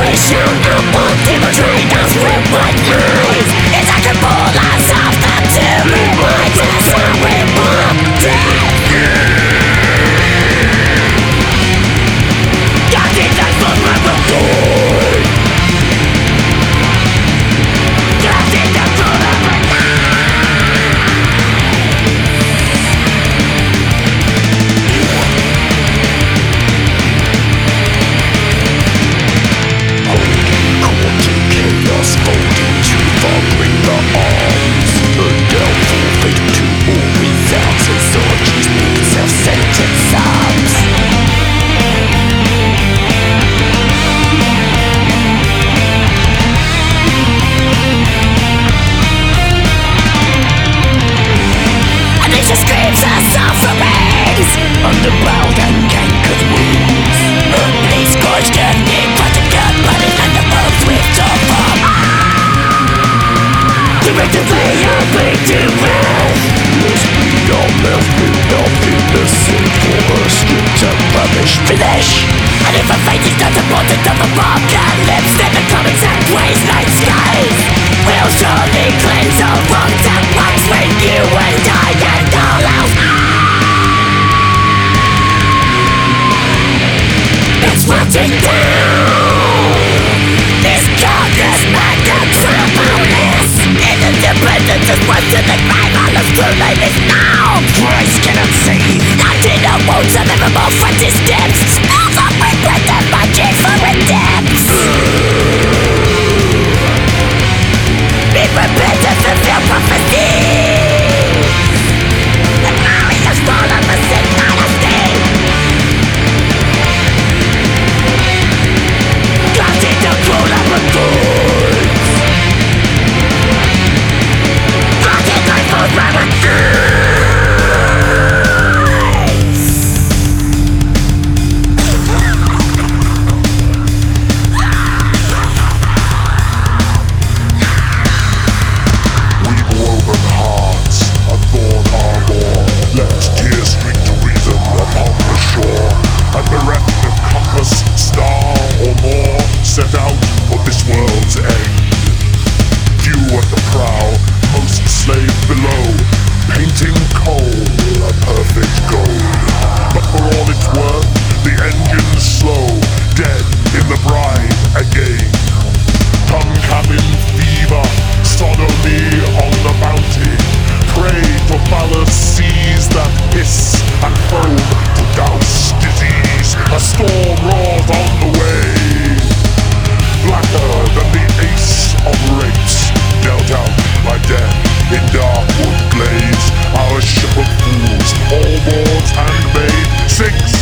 Finish! And if a fate is not supported of apocalypse, then the comets and ways night skies will surely cleanse all wrongs and rights when you and I and all else. It's rotting down. This godless metropolis. Interdependence is worse than the crime. All of true life is now. Christ cannot save. Not in the wounds of evermore frenzied steps. Smells of regret and magic for redempts. Be prepared to fulfill prophecy. The glorious fall of a sick dynasty. Caught in the cool of a goods. Caught in my food remedy. Set out for this world's end. Few at the prow, most slave below, painting coal a perfect gold. But for all its worth, the engine's slow, dead in the brine again. Tongue cabin fever, sodomy on the bounty, prey to fallacies that hiss and foam to douse disease. A storm roars on the way. Blacker than the ace of rapes, dealt out by death in dark wood glades. Our ship of fools, all boards handmade, sinks